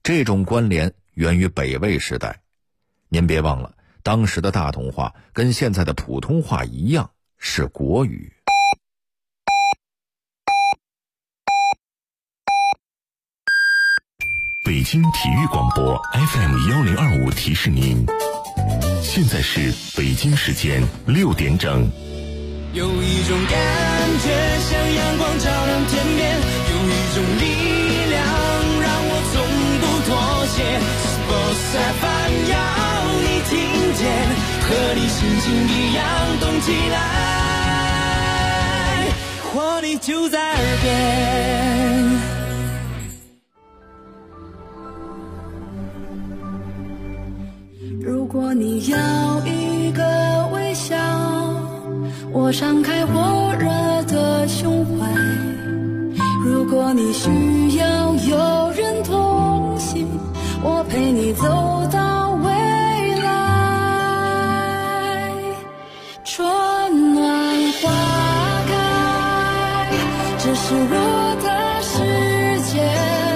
这种关联源于北魏时代。您别忘了，当时的大同话跟现在的普通话一样是国语。 北京体育广播 FM1025提示您，现在是北京时间6点整。 有一种感觉像阳光照亮天边，有一种力量让我从不妥协。Sports FM 要你听见，和你心情一样动起来，活力就在耳边。 如果你要一个微笑，我敞开火热的胸怀。如果你需要有人同行，我陪你走到未来。春暖花开，这是我的世界。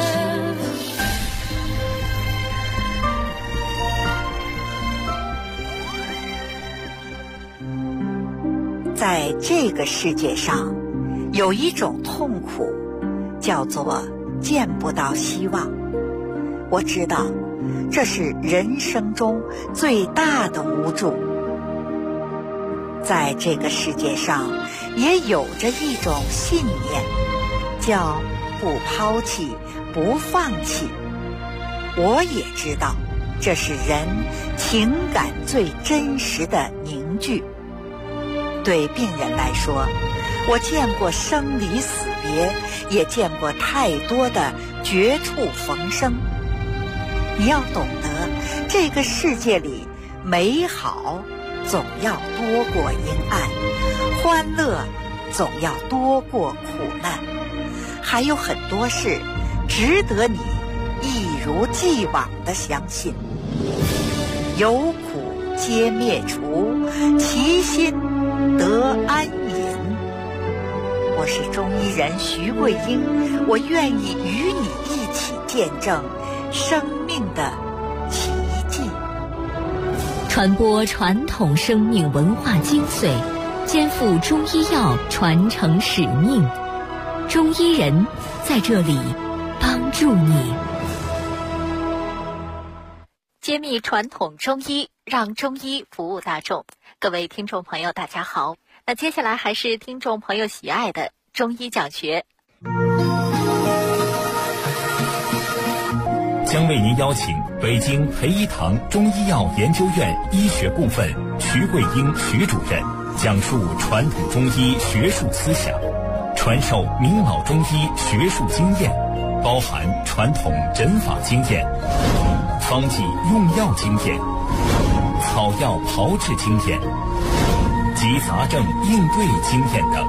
在这个世界上，有一种痛苦，叫做见不到希望。我知道，这是人生中最大的无助。在这个世界上，也有着一种信念，叫不抛弃，不放弃。我也知道，这是人情感最真实的凝聚。对病人来说，我见过生离死别，也见过太多的绝处逢生。你要懂得，这个世界里美好总要多过阴暗，欢乐总要多过苦难，还有很多事值得你一如既往地相信。有苦皆灭除，其心得安隐。我是中医人徐桂英，我愿意与你一起见证生命的奇迹， 传播传统生命文化精髓，肩负中医药传承使命。中医人在这里帮助你，揭秘传统中医，让中医服务大众。各位听众朋友大家好，那接下来还是听众朋友喜爱的中医讲学， 将为您邀请北京培一堂中医药研究院医学部分徐桂英徐主任讲述传统中医学术思想，传授明老中医学术经验，包含传统诊法经验、方剂用药经验、草药炮制经验及杂症应对经验等。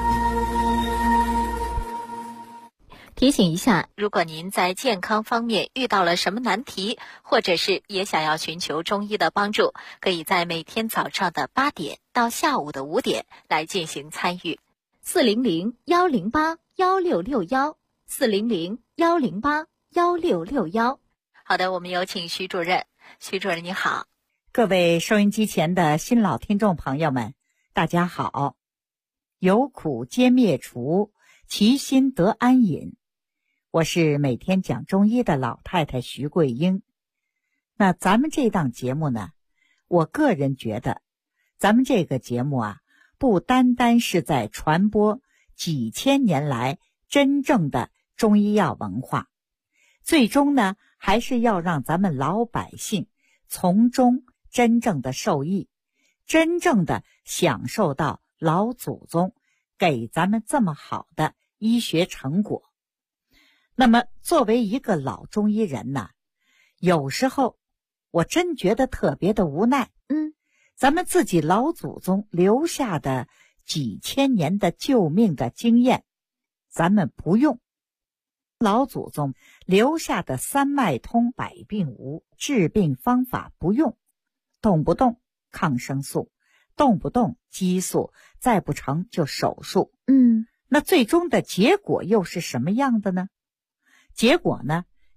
提醒一下，如果您在健康方面遇到了什么难题，或者是也想要寻求中医的帮助，可以在每天早上的8点到下午的5点来进行参与。400-108-1661，400-108-1661。好的，我们有请徐主任。徐主任你好。 各位收音机前的新老听众朋友们，大家好。有苦皆灭除，其心得安隐。我是每天讲中医的老太太徐桂英。那咱们这档节目呢，我个人觉得，咱们这个节目啊，不单单是在传播几千年来真正的中医药文化，最终呢，还是要让咱们老百姓从中真正的受益，真正的享受到老祖宗给咱们这么好的医学成果。那么作为一个老中医人呢，有时候我真觉得特别的无奈。咱们自己老祖宗留下的几千年的救命的经验，咱们不用。老祖宗留下的三脉通百病无治病方法不用，动不动抗生素，动不动激素，再不成就手术。那最终的结果又是什么样的呢？结果呢，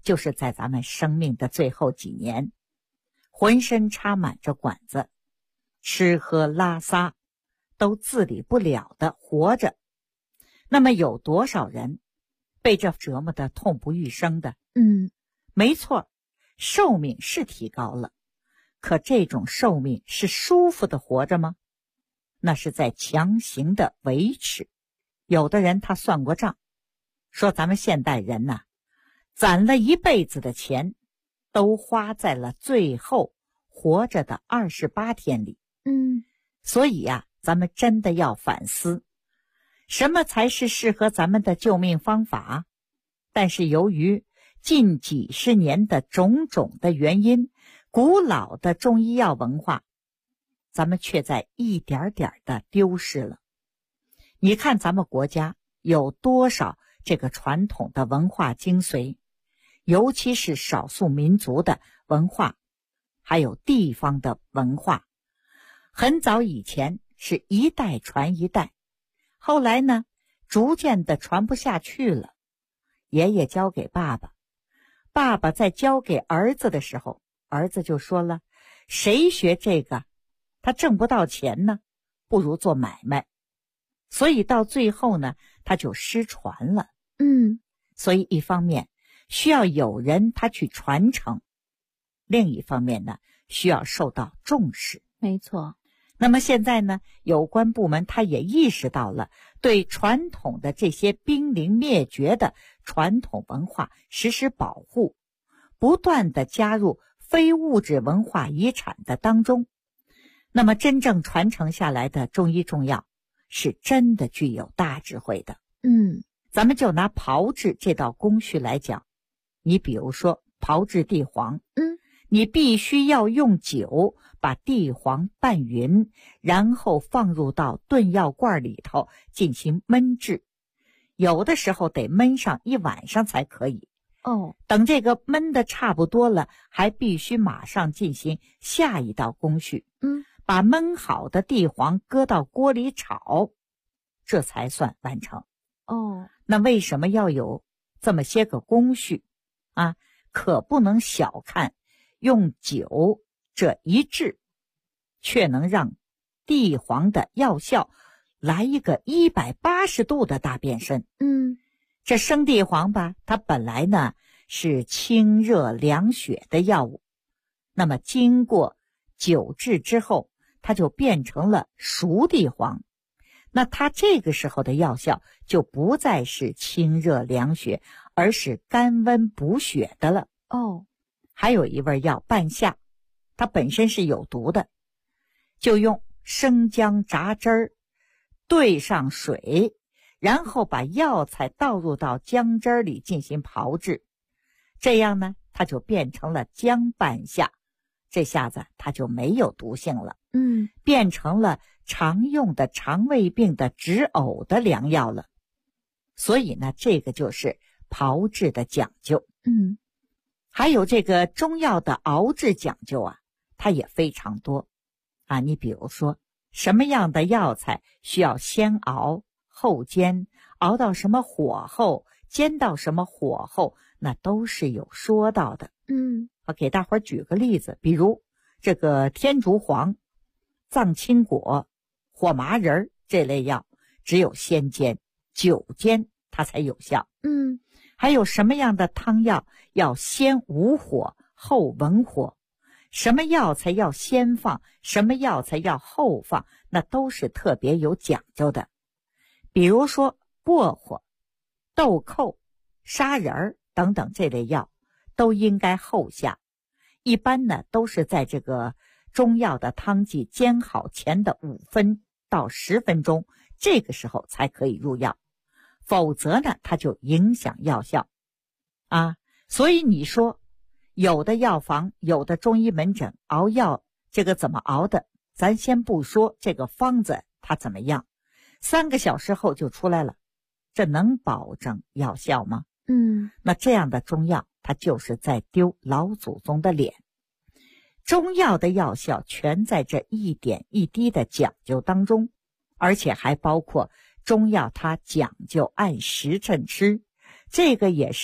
就是在咱们生命的最后几年，浑身插满着管子，吃喝拉撒都自理不了的活着。那么有多少人被这折磨得痛不欲生的？没错，寿命是提高了，可这种寿命是舒服的活着吗？那是在强行的维持。有的人他算过账，说咱们现代人呐，攒了一辈子的钱都花在了最后活着的28天里。所以呀，咱们真的要反思，什么才是适合咱们的救命方法？但是由于近几十年的种种的原因，古老的中医药文化，咱们却在一点点的丢失了。你看咱们国家有多少这个传统的文化精髓，尤其是少数民族的文化，还有地方的文化。很早以前是一代传一代，后来呢，逐渐的传不下去了。爷爷交给爸爸，爸爸在交给儿子的时候，儿子就说了，谁学这个他挣不到钱呢，不如做买卖。所以到最后呢，他就失传了。所以一方面需要有人他去传承，另一方面呢，需要受到重视。 没错。 那么现在呢，有关部门他也意识到了对传统的这些濒临灭绝的传统文化实施保护，不断的加入非物质文化遗产的当中。那么真正传承下来的中医中药是真的具有大智慧的。咱们就拿炮制这道工序来讲，你比如说炮制地黄，你必须要用酒把地黄拌匀，然后放入到炖药罐里头进行焖制，有的时候得焖上1晚上才可以。等这个焖的差不多了，还必须马上进行下一道工序，把焖好的地黄搁到锅里炒，这才算完成。那为什么要有这么些个工序啊？可不能小看用酒这一制，却能让地黄的药效来一个180度的大变身。这生地黄吧，它本来呢是清热凉血的药物，那么经过酒制之后，它就变成了熟地黄。那它这个时候的药效就不再是清热凉血，而是甘温补血的了。还有一味药半夏，它本身是有毒的，就用生姜榨汁儿兑上水，然后把药材倒入到姜汁儿里进行炮制，这样呢，它就变成了姜半夏，这下子它就没有毒性了，变成了常用的肠胃病的止呕的良药了。所以呢，这个就是炮制的讲究。还有这个中药的熬制讲究啊，它也非常多啊。你比如说，什么样的药材需要先熬后煎，熬到什么火候，煎到什么火候，那都是有说到的。我给大伙儿举个例子，比如这个天竺黄、藏青果、火麻仁这类药，只有先煎、久煎它才有效。还有什么样的汤药要先无火后文火，什么药材要先放，什么药材要后放，那都是特别有讲究的。比如说薄荷、豆蔻、砂仁等等这类药都应该后下，一般呢都是在这个中药的汤剂煎好前的5分到10分钟，这个时候才可以入药，否则呢它就影响药效啊。所以你说有的药房有的中医门诊熬药这个怎么熬的，咱先不说这个方子它怎么样，3个小时后就出来了，这能保证药效吗？那这样的中药它就是在丢老祖宗的脸。中药的药效全在这一点一滴的讲究当中，而且还包括中药它讲究按时辰吃，这个也是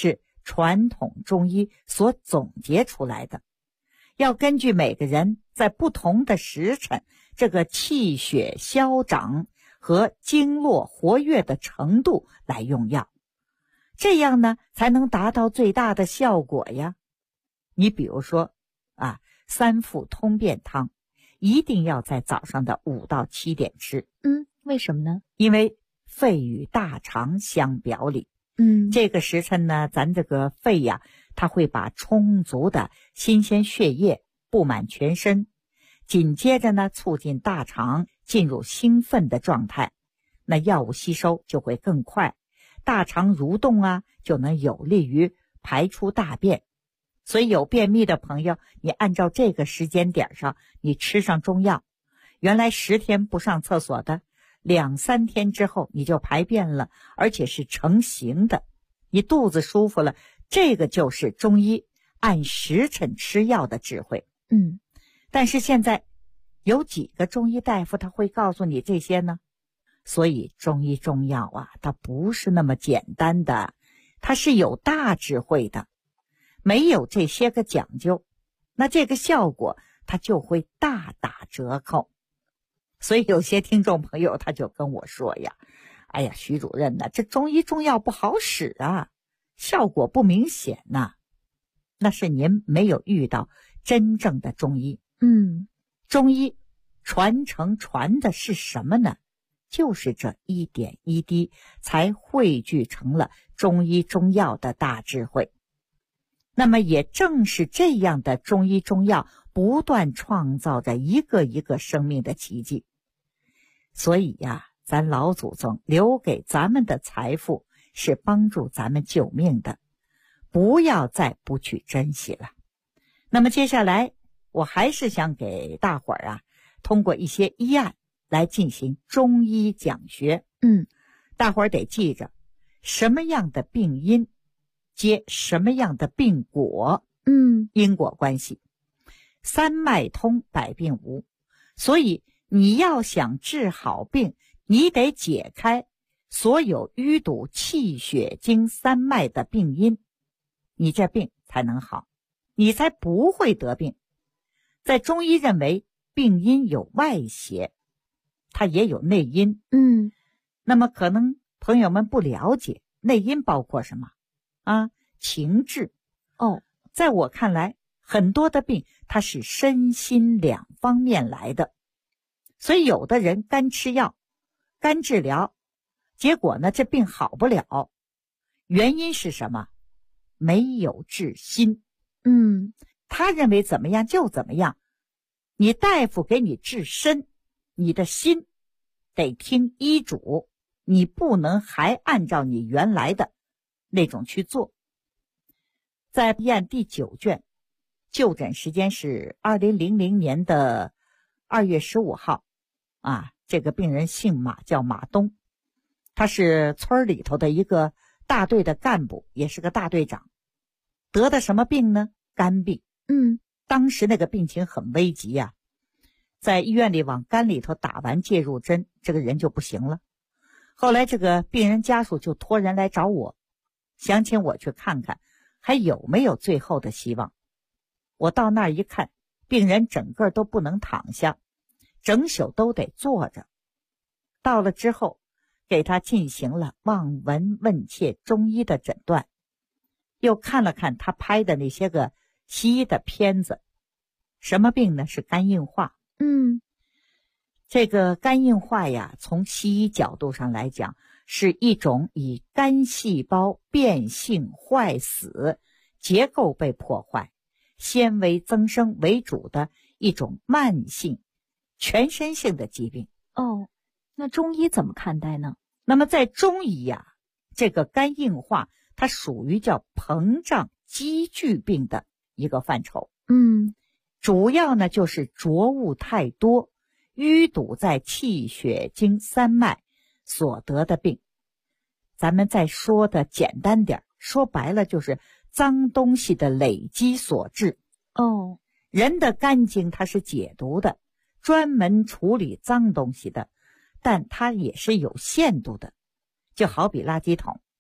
传统中医所总结出来的，要根据每个人在不同的时辰，这个气血消长和经络活跃的程度来用药，这样呢才能达到最大的效果呀。你比如说三附通便汤一定要在早上的5到7点吃。 为什么呢？ 因为肺与大肠相表里。这个时辰呢，咱这个肺呀，它会把充足的新鲜血液布满全身，紧接着呢，促进大肠进入兴奋的状态，那药物吸收就会更快，大肠蠕动就能有利于排出大便。所以有便秘的朋友，你按照这个时间点上，你吃上中药，原来10天不上厕所的，2、3天之后你就排便了，而且是成型的，你肚子舒服了，这个就是中医按时辰吃药的智慧。但是现在有几个中医大夫他会告诉你这些呢？所以中医中药它不是那么简单的，它是有大智慧的。没有这些个讲究，那这个效果它就会大打折扣。所以有些听众朋友他就跟我说呀，哎呀，徐主任呢，这中医中药不好使效果不明显那是您没有遇到真正的中医。中医传承传的是什么呢？就是这一点一滴才汇聚成了中医中药的大智慧。那么也正是这样的中医中药不断创造着一个一个生命的奇迹。所以咱老祖宗留给咱们的财富是帮助咱们救命的，不要再不去珍惜了。那么接下来我还是想给大伙儿通过一些医案来进行中医讲学。大伙儿得记着，什么样的病因接什么样的病果。因果关系，三脉通百病无。所以你要想治好病，你得解开所有淤堵气血经三脉的病因，你这病才能好，你才不会得病。在中医认为病因有外邪，它也有内因。那么可能朋友们不了解内因包括什么情志。在我看来，很多的病它是身心两方面来的。所以有的人干吃药干治疗，结果呢这病好不了，原因是什么？没有治心。他认为怎么样就怎么样。你大夫给你治身，你的心得听医嘱，你不能还按照你原来的那种去做。在医案第9卷，就诊时间是2000年的2月15号这个病人姓马，叫马东，他是村里头的一个大队的干部，也是个大队长。得的什么病呢？肝病。当时那个病情很危急在医院里往肝里头打完介入针，这个人就不行了。后来这个病人家属就托人来找我，想请我去看看还有没有最后的希望。我到那儿一看，病人整个都不能躺下，整宿都得坐着。到了之后，给他进行了望闻问切中医的诊断，又看了看他拍的那些个西医的片子。什么病呢？是肝硬化。这个肝硬化从西医角度上来讲，是一种以肝细胞变性坏死、结构被破坏、纤维增生为主的一种慢性全身性的疾病。 那中医怎么看待呢？ 那么在中医这个肝硬化它属于叫膨胀积聚病的一个范畴。主要呢就是浊物太多，淤堵在气血经三脉所得的病。咱们再说的简单点，说白了就是脏东西的累积所致。人的肝经它是解毒的，专门处理脏东西的，但它也是有限度的。就好比垃圾桶，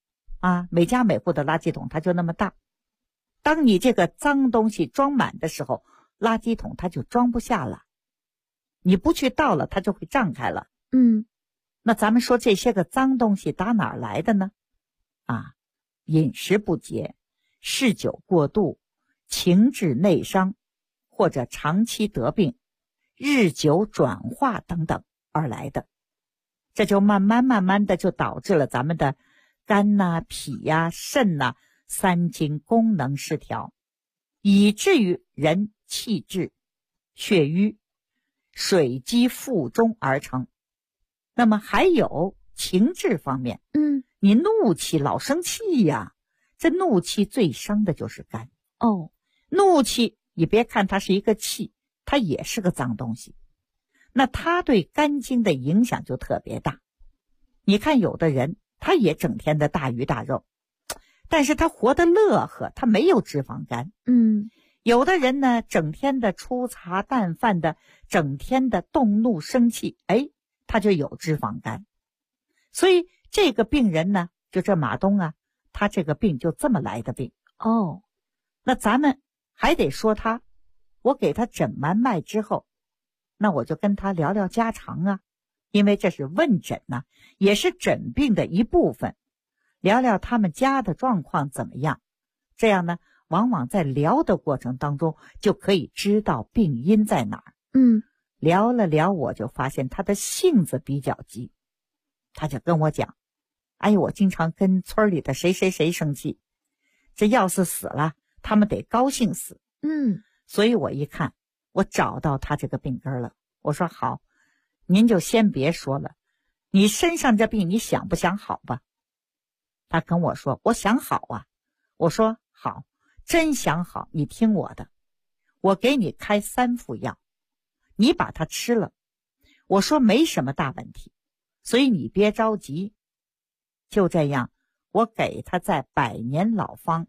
啊，每家每户的垃圾桶它就那么大。当你这个脏东西装满的时候，垃圾桶它就装不下了，你不去倒了，它就会胀开了。那咱们说这些个脏东西打哪儿来的呢？啊，饮食不节、嗜酒过度、情志内伤，或者长期得病、日久转化等等而来的。这就慢慢的就导致了咱们的肝呐、脾呀、肾呐三经功能失调，以至于人气滞、血瘀、水积腹中而成。那么还有情志方面，你怒气老生气呀，这怒气最伤的就是肝。怒气你别看它是一个气，它也是个脏东西，那它对肝经的影响就特别大。你看有的人他也整天的大鱼大肉，但是他活得乐呵，他没有脂肪肝。有的人呢整天的粗茶淡饭的，整天的动怒生气，他就有脂肪肝。所以这个病人呢，就这马东啊，他这个病就这么来的病。那咱们还得说他，我给他诊完脉之后，那我就跟他聊聊家常啊，因为这是问诊呢，也是诊病的一部分，聊聊他们家的状况怎么样。这样呢，往往在聊的过程当中就可以知道病因在哪儿。聊了聊，我就发现他的性子比较急，他就跟我讲，我经常跟村里的谁谁谁生气，这要是死了，他们得高兴死。所以我一看，我找到他这个病根了。我说好，您就先别说了，你身上这病你想不想好吧？他跟我说，我想好啊。我说好，真想好，你听我的，我给你开3副药，你把它吃了。我说没什么大问题，所以你别着急。就这样，我给他在百年老方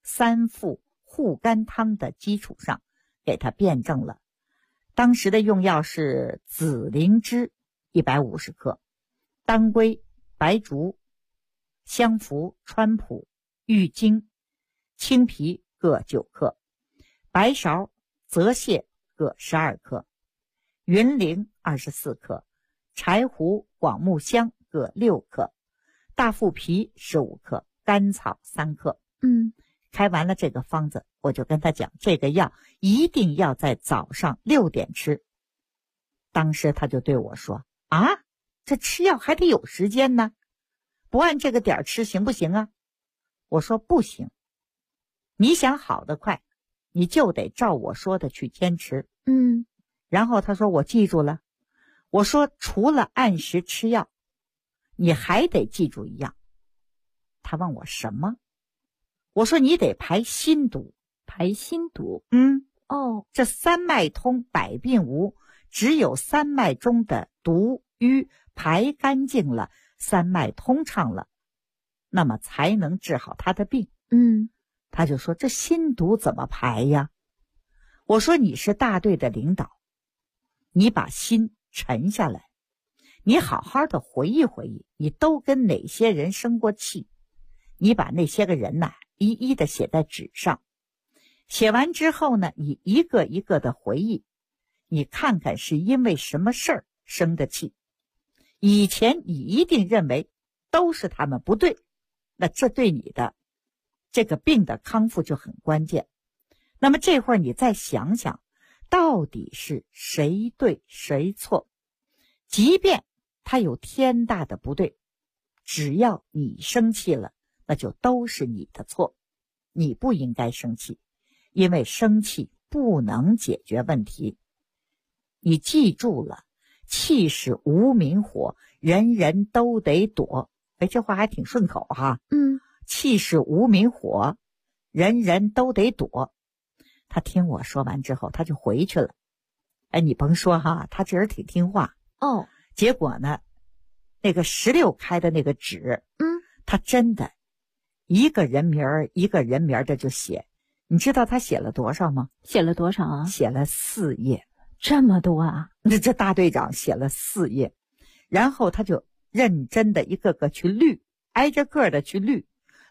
3副护肝汤的基础上给他辩证了。当时的用药是紫灵芝150克，当归、白术、香附、川普、郁金、青皮各9克，白芍、泽泻各12克，云苓24克，柴胡、广木香各6克，大附皮15克，甘草3克。开完了这个方子，我就跟他讲，这个药一定要在早上6点吃。当时他就对我说，这吃药还得有时间呢，不按这个点吃行不行啊？我说不行，你想好得快，你就得照我说的去坚持。然后他说我记住了。我说除了按时吃药，你还得记住一样。他问我什么？我说你得排心毒。排心毒？这三脉通百病无，只有三脉中的毒瘀排干净了，三脉通畅了，那么才能治好他的病。他就说这心毒怎么排呀？我说你是大队的领导，你把心沉下来，你好好的回忆回忆，你都跟哪些人生过气，你把那些个人一一的写在纸上，写完之后呢，你一个一个的回忆，你看看是因为什么事儿生的气。以前你一定认为都是他们不对，那这对你的这个病的康复就很关键。那么这会儿你再想想，到底是谁对谁错？即便他有天大的不对，只要你生气了，那就都是你的错。你不应该生气，因为生气不能解决问题。你记住了，气是无名火，人人都得躲。这话还挺顺口哈。气是无名火，人人都得躲。他听我说完之后，他就回去了。你甭说哈，他这人挺听话。结果呢，那个16开的那个纸，他真的一个人名一个人名的就写。你知道他写了多少吗？ 写了多少啊？ 写了4页。 这么多啊？ 这大队长写了4页，然后他就认真的一个个去捋，挨着个的去捋，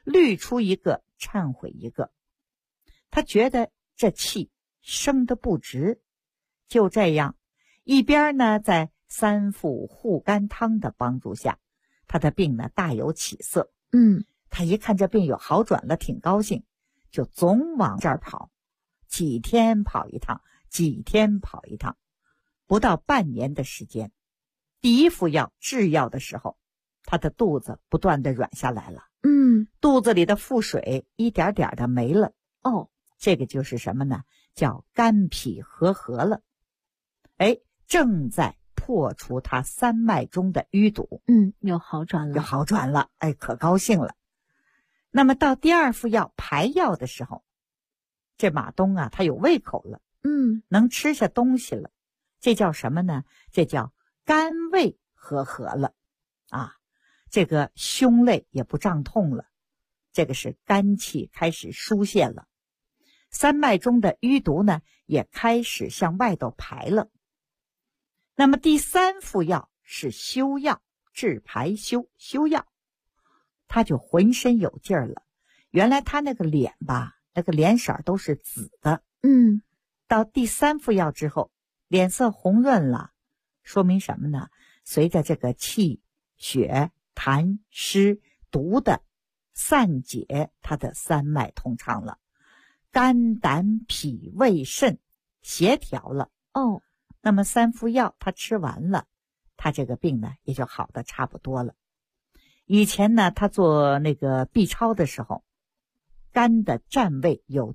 滤出一个忏悔一个。他觉得这气生得不值，就这样一边呢，在三副护肝汤的帮助下，他的病呢大有起色。他一看这病有好转了，挺高兴，就总往这儿跑，几天跑一趟，几天跑一趟。不到半年的时间，第一副药制药的时候，他的肚子不断的软下来了。肚子里的腹水一点点的没了。这个就是什么呢？叫肝脾和合了。正在破除他三脉中的淤堵。 有好转了。 可高兴了。那么到第二副药排药的时候，这马东啊，他有胃口了。能吃下东西了。这叫什么呢？这叫肝胃和合了。这个胸肋也不胀痛了，这个是肝气开始疏泄了。三脉中的淤毒呢，也开始向外头排了。那么第三副药是休药，治排休药，他就浑身有劲儿了。原来他那个脸吧，那个脸色都是紫的。到第三副药之后，脸色红润了，说明什么呢？随着这个气血痰湿毒的散解，他的三脉通畅了，肝胆脾胃肾协调了。那么三副药他吃完了，他这个病呢也就好的差不多了。以前呢，他做那个 B 超的时候，肝的占位有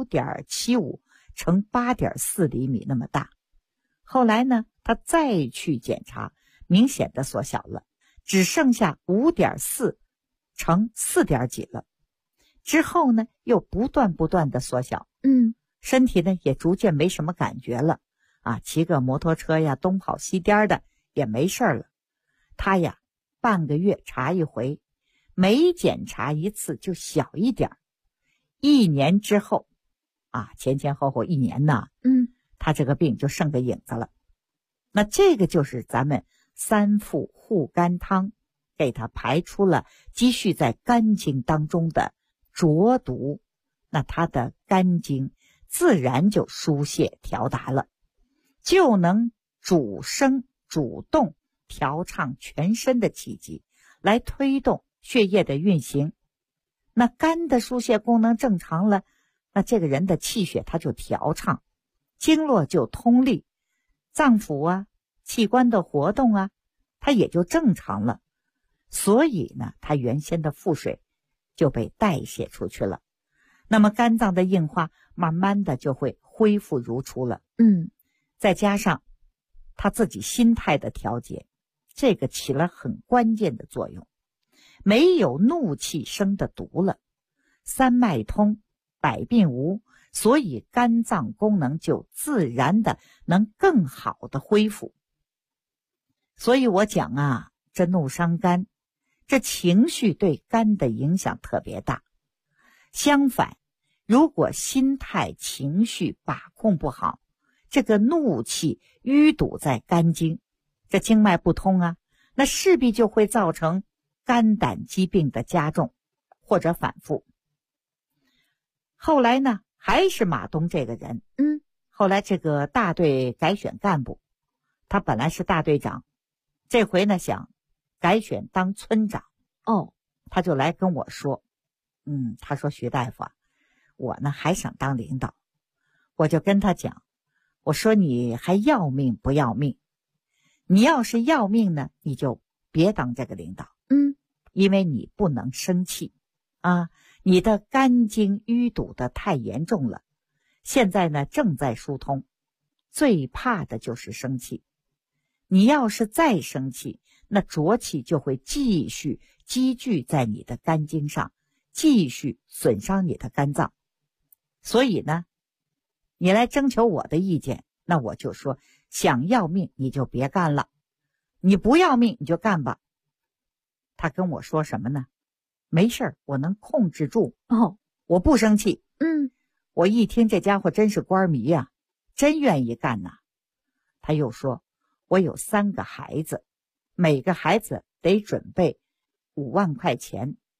9.75 乘 8.4 厘米那么大。后来呢，他再去检查，明显的缩小了，只剩下 5.4 乘 4点几了。之后呢，又不断的缩小。身体呢也逐渐没什么感觉了。骑个摩托车呀，东跑西颠的也没事了。他呀，半个月查一回，每检查一次就小一点。1年之后，前后1年呢，他这个病就剩个影子了。那这个就是咱们三副护肝汤给他排出了积蓄在肝经当中的浊毒，那他的肝经自然就疏泄调达了，就能主升主动，调畅全身的气机，来推动血液的运行。那肝的疏泄功能正常了，那这个人的气血它就调畅，经络就通利，脏腑啊器官的活动啊它也就正常了。所以呢，他原先的腹水就被代谢出去了，那么肝脏的硬化慢慢的就会恢复如初了。再加上他自己心态的调节，这个起了很关键的作用。没有怒气生的毒了，三脉通，百病无，所以肝脏功能就自然的能更好的恢复。所以我讲这怒伤肝，这情绪对肝的影响特别大。相反，如果心态情绪把控不好，这个怒气淤堵在肝经，这经脉不通那势必就会造成肝胆疾病的加重或者反复。后来呢，还是马东这个人，后来这个大队改选干部，他本来是大队长，这回呢想改选当村长。他就来跟我说，他说徐大夫我呢还想当领导。我就跟他讲，我说你还要命不要命？你要是要命呢，你就别当这个领导。因为你不能生气你的肝经淤堵的太严重了，现在呢正在疏通，最怕的就是生气。你要是再生气，那浊气就会继续积聚在你的肝经上，继续损伤你的肝脏。所以呢，你来征求我的意见，那我就说，想要命你就别干了，你不要命你就干吧。他跟我说什么呢？没事，我能控制住我不生气。我一听这家伙真是官迷真愿意干他又说，我有3个孩子，每个孩子得准备5万块钱，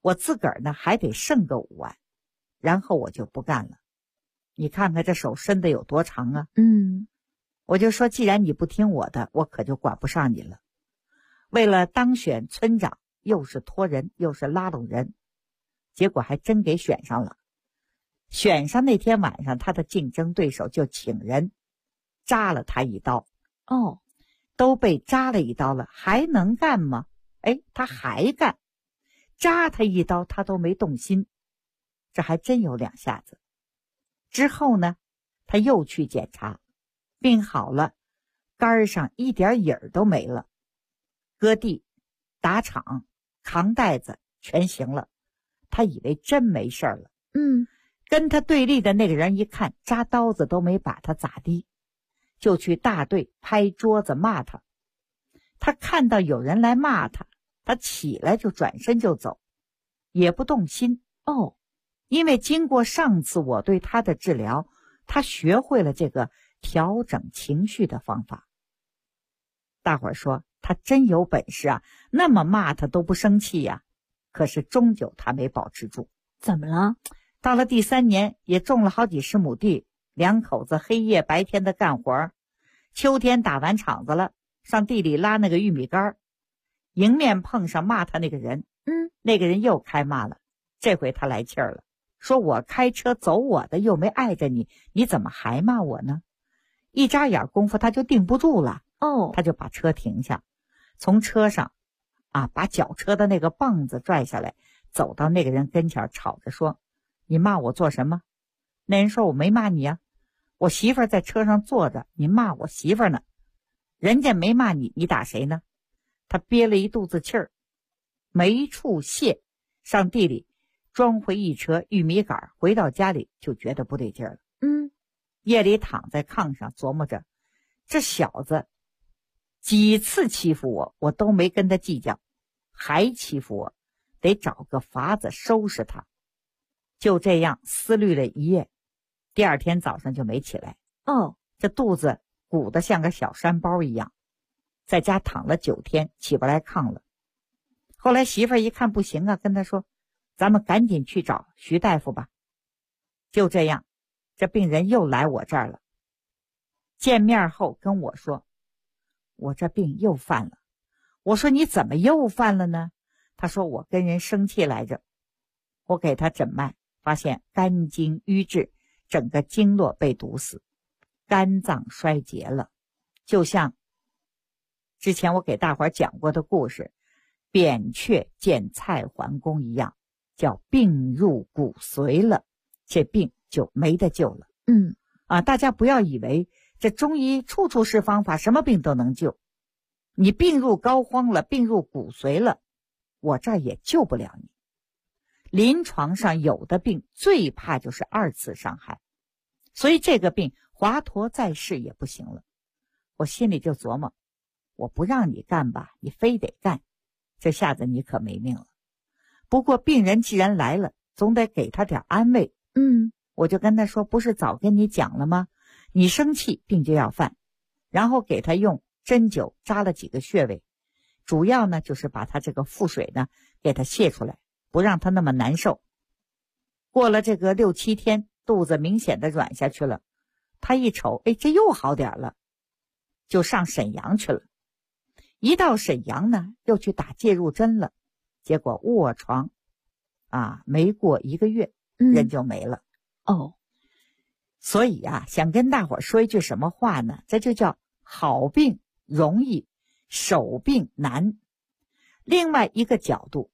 我自个儿呢还得剩个5万，然后我就不干了。你看看这手伸得有多长啊！我就说，既然你不听我的，我可就管不上你了。为了当选村长，又是托人又是拉拢人，结果还真给选上了。选上那天晚上，他的竞争对手就请人扎了他一刀。都被扎了一刀了，还能干吗？他还干，扎他一刀他都没动心，这还真有2下子。之后呢，他又去检查，病好了，肝上一点影儿都没了，割地、打场、扛袋子全行了。他以为真没事了。跟他对立的那个人一看扎刀子都没把他咋地，就去大队拍桌子骂他。他看到有人来骂他，他起来就转身就走，也不动心。因为经过上次我对他的治疗，他学会了这个调整情绪的方法。大伙儿说他真有本事啊，那么骂他都不生气呀。可是终究他没保持住。 怎么了？ 到了第3年，也种了好几十亩地，2口子黑夜白天的干活。秋天打完场子了，上地里拉那个玉米杆，迎面碰上骂他那个人。那个人又开骂了，这回他来气儿了，说我开车走我的，又没碍着你，你怎么还骂我呢？一眨眼功夫他就定不住了。他就把车停下，从车上把绞车的那个棒子拽下来，走到那个人跟前，吵着说，你骂我做什么？那人说，我没骂你啊，我媳妇儿在车上坐着，你骂我媳妇儿呢。人家没骂你，你打谁呢？他憋了一肚子气儿，没处泄，上地里装回一车玉米杆，回到家里就觉得不对劲儿了。夜里躺在炕上琢磨着，这小子几次欺负我，我都没跟他计较，还欺负我，得找个法子收拾他。就这样思虑了一夜，第2天早上就没起来。这肚子鼓得像个小山包一样，在家躺了9天，起不来炕了。后来媳妇儿一看不行啊，跟他说，咱们赶紧去找徐大夫吧。就这样，这病人又来我这儿了。见面后跟我说，我这病又犯了。我说，你怎么又犯了呢？他说，我跟人生气来着。我给他诊脉，发现肝经瘀滞，整个经络被堵死，肝脏衰竭了，就像之前我给大伙儿讲过的故事，扁鹊见蔡桓公一样，叫病入骨髓了，这病就没得救了。大家不要以为这中医处处是方法，什么病都能救。你病入膏肓了，病入骨髓了，我这儿也救不了你。临床上有的病最怕就是2次伤害，所以这个病华佗在世也不行了。我心里就琢磨，我不让你干吧，你非得干，这下子你可没命了。不过病人既然来了，总得给他点安慰。我就跟他说，不是早跟你讲了吗？你生气病就要犯，然后给他用针灸扎了几个穴位，主要呢就是把他这个腹水呢给他泄出来，不让他那么难受。过了这个6、7天，肚子明显的软下去了，他一瞅，这又好点了，就上沈阳去了。一到沈阳呢，又去打介入针了，结果卧床没过1个月，人就没了。所以想跟大伙儿说一句什么话呢？这就叫好病容易，手病难。另外一个角度，